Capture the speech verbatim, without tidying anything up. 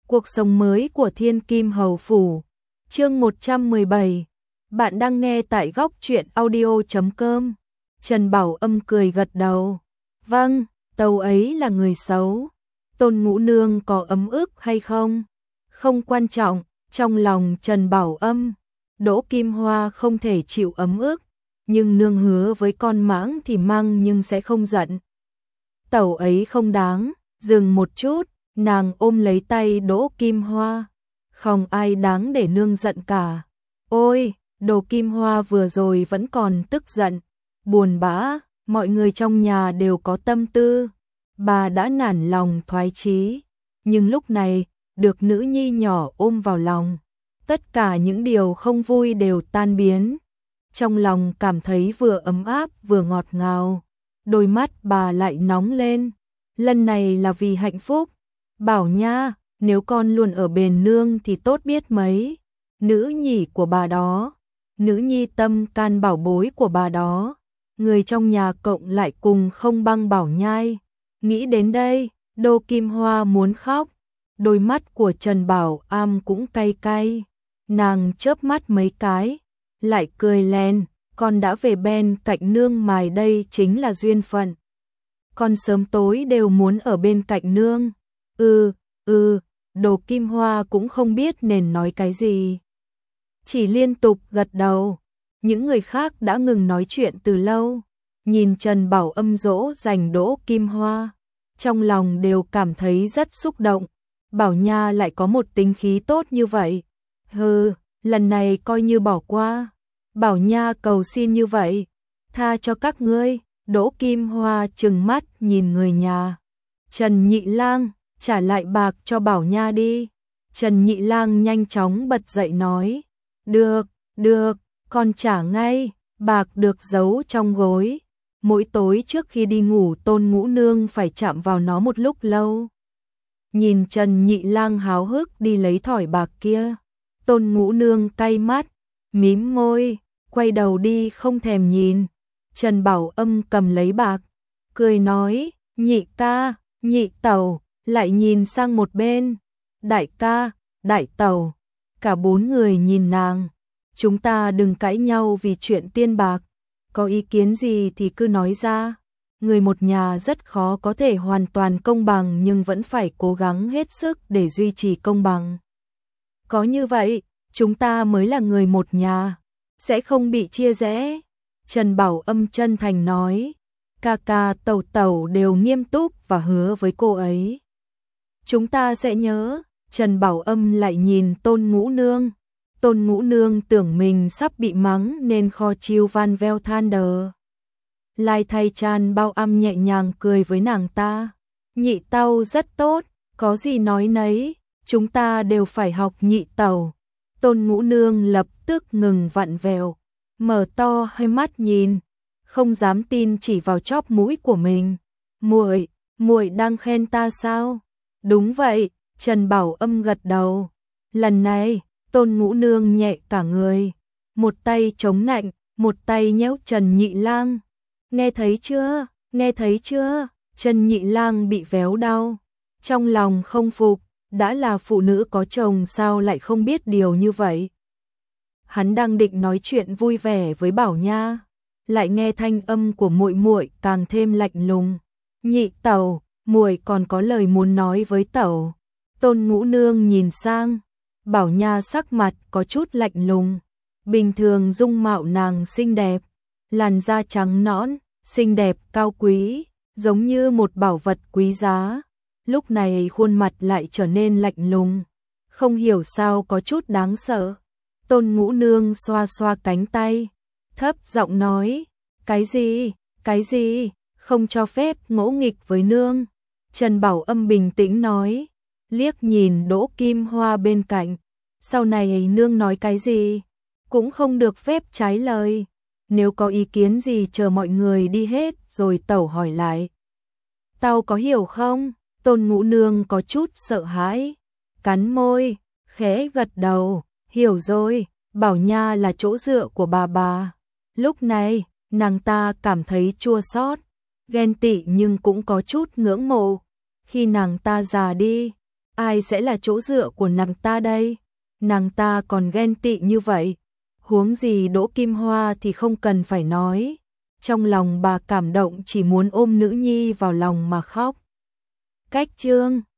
Cuộc sống mới của Thiên Kim Hầu Phủ. Chương một trăm mười bảy. Bạn đang nghe tại góc truyện audio chấm com. Trần Bảo Âm cười gật đầu. Vâng, tàu ấy là người xấu. Tôn Ngũ Nương có ấm ức hay không? Không quan trọng, trong lòng Trần Bảo Âm, Đỗ Kim Hoa không thể chịu ấm ức, nhưng nương hứa với con mãng thì măng nhưng sẽ không giận. Tàu ấy không đáng, dừng một chút, nàng ôm lấy tay Đỗ Kim Hoa. Không ai đáng để nương giận cả. Ôi, Đỗ Kim Hoa vừa rồi vẫn còn tức giận, buồn bã, mọi người trong nhà đều có tâm tư. Bà đã nản lòng thoái chí, nhưng lúc này, được nữ nhi nhỏ ôm vào lòng, tất cả những điều không vui đều tan biến. Trong lòng cảm thấy vừa ấm áp vừa ngọt ngào, đôi mắt bà lại nóng lên. Lần này là vì hạnh phúc. Bảo nha, nếu con luôn ở bên nương thì tốt biết mấy. Nữ nhỉ của bà đó, nữ nhi tâm can bảo bối của bà đó, người trong nhà cộng lại cùng không băng Bảo Nhai. Nghĩ đến đây, Đỗ Kim Hoa muốn khóc, đôi mắt của Trần Bảo Am cũng cay cay. Nàng chớp mắt mấy cái, lại cười len, con đã về bên cạnh nương mài đây chính là duyên phận. Con sớm tối đều muốn ở bên cạnh nương. Ừ, ừ, Đỗ Kim Hoa cũng không biết nên nói cái gì, chỉ liên tục gật đầu. Những người khác đã ngừng nói chuyện từ lâu, nhìn Trần Bảo Âm dỗ dành Đỗ Kim Hoa, trong lòng đều cảm thấy rất xúc động. Bảo Nha lại có một tính khí tốt như vậy. Hừ, lần này coi như bỏ qua. Bảo Nha cầu xin như vậy, tha cho các ngươi. Đỗ Kim Hoa trừng mắt nhìn người nhà. Trần Nhị Lang, trả lại bạc cho Bảo Nha đi. Trần Nhị Lang nhanh chóng bật dậy nói. Được, được, con trả ngay. Bạc được giấu trong gối. Mỗi tối trước khi đi ngủ Tôn Ngũ Nương phải chạm vào nó một lúc lâu. Nhìn Trần Nhị Lang háo hức đi lấy thỏi bạc kia, Tôn Ngũ Nương cay mắt, mím môi, quay đầu đi không thèm nhìn. Trần Bảo Âm cầm lấy bạc, cười nói, nhị ca, nhị tẩu, lại nhìn sang một bên. Đại ca, đại tẩu, cả bốn người nhìn nàng. Chúng ta đừng cãi nhau vì chuyện tiền bạc, có ý kiến gì thì cứ nói ra. Người một nhà rất khó có thể hoàn toàn công bằng nhưng vẫn phải cố gắng hết sức để duy trì công bằng. Có như vậy, chúng ta mới là người một nhà, sẽ không bị chia rẽ. Trần Bảo Âm chân thành nói, ca ca tẩu tẩu đều nghiêm túc và hứa với cô ấy. Chúng ta sẽ nhớ. Trần Bảo Âm lại nhìn Tôn Ngũ Nương. Tôn Ngũ Nương tưởng mình sắp bị mắng nên kho chiêu van veo than đờ. Lai thay Tràn Bao Âm nhẹ nhàng cười với nàng ta. Nhị tẩu rất tốt, có gì nói nấy, chúng ta đều phải học nhị tẩu. Tôn Ngũ Nương lập tức ngừng vặn vẹo, mở to hai mắt nhìn, không dám tin chỉ vào chóp mũi của mình. Muội, muội đang khen ta sao? Đúng vậy, Trần Bảo Âm gật đầu. Lần này, Tôn Ngũ Nương nhẹ cả người, một tay chống nạnh, một tay nhéo Trần Nhị Lang. Nghe thấy chưa? Nghe thấy chưa? Trần Nhị Lang bị véo đau, trong lòng không phục, đã là phụ nữ có chồng sao lại không biết điều như vậy. Hắn đang định nói chuyện vui vẻ với Bảo Nha, lại nghe thanh âm của muội muội càng thêm lạnh lùng. Nhị tẩu, muội còn có lời muốn nói với tẩu. Tôn Ngũ Nương nhìn sang, Bảo Nha sắc mặt có chút lạnh lùng. Bình thường dung mạo nàng xinh đẹp, làn da trắng nõn, xinh đẹp cao quý, giống như một bảo vật quý giá. Lúc này khuôn mặt lại trở nên lạnh lùng, không hiểu sao có chút đáng sợ. Tôn Ngũ Nương xoa xoa cánh tay, thấp giọng nói, cái gì, cái gì, không cho phép ngỗ nghịch với nương. Trần Bảo Âm bình tĩnh nói, liếc nhìn Đỗ Kim Hoa bên cạnh, sau này nương nói cái gì, cũng không được phép trái lời. Nếu có ý kiến gì chờ mọi người đi hết rồi tẩu hỏi lại. Tao có hiểu không? Tôn Ngũ Nương có chút sợ hãi, cắn môi, khẽ gật đầu, hiểu rồi. Bảo Nha là chỗ dựa của bà bà. Lúc này, nàng ta cảm thấy chua xót, ghen tị nhưng cũng có chút ngưỡng mộ. Khi nàng ta già đi, ai sẽ là chỗ dựa của nàng ta đây? Nàng ta còn ghen tị như vậy. Huống gì Đỗ Kim Hoa thì không cần phải nói. Trong lòng bà cảm động chỉ muốn ôm nữ nhi vào lòng mà khóc. Cách chương